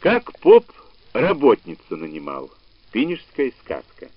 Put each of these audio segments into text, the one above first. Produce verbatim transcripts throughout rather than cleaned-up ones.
Как поп работницу нанимал. Пинежская сказка.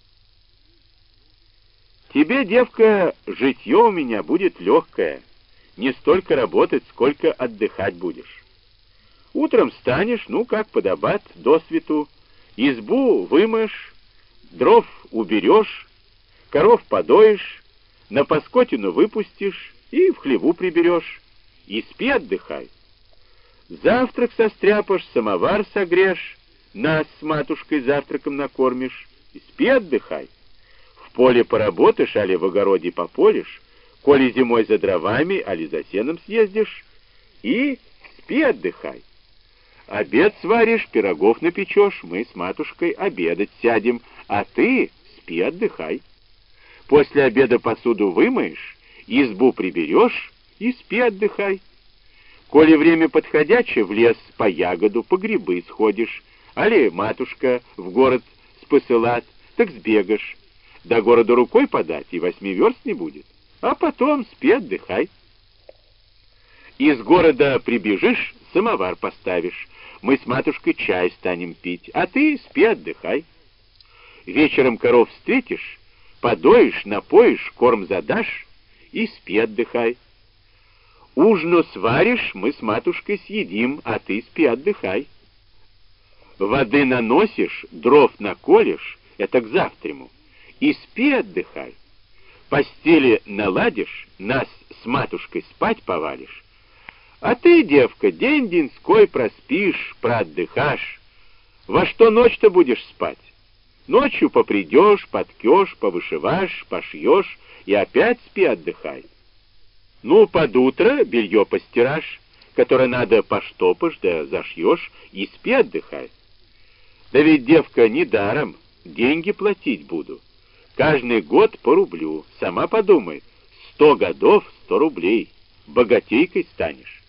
Тебе, девка, житье у меня будет легкое. Не столько работать, сколько отдыхать будешь. Утром встанешь, ну, как подобает, досвету, избу вымоешь, дров уберешь, коров подоишь, на паскотину выпустишь и в хлеву приберешь. И спи, отдыхай. Завтрак состряпашь, самовар согрешь, нас с матушкой завтраком накормишь. И спи, отдыхай. В поле поработаешь, али в огороде пополишь, коли зимой за дровами, али за сеном съездишь. И спи, отдыхай. Обед сваришь, пирогов напечешь, мы с матушкой обедать сядем, а ты спи, отдыхай. После обеда посуду вымоешь, избу приберешь и спи, отдыхай. Коли время подходящее, в лес по ягоду, по грибы сходишь, али матушка в город спосылат, так сбегаешь. До города рукой подать, и восьми верст не будет. А потом спи, отдыхай. Из города прибежишь, самовар поставишь. Мы с матушкой чай станем пить, а ты спи, отдыхай. Вечером коров встретишь, подоишь, напоишь, корм задашь и спи, отдыхай. Ужину сваришь, мы с матушкой съедим, а ты спи, отдыхай. Воды наносишь, дров наколешь, это к завтраму, и спи, отдыхай. Постели наладишь, нас с матушкой спать повалишь, а ты, девка, день-деньской проспишь, проотдыхашь. Во что ночь-то будешь спать? Ночью попридешь, подкешь, повышивашь, пошьешь, и опять спи, отдыхай. Ну, под утро белье постирашь, которое надо поштопаешь, да зашьешь, и спи, отдыхай. Да ведь, девка, не даром, деньги платить буду. Каждый год по рублю, сама подумай, сто годов, сто рублей, богатейкой станешь.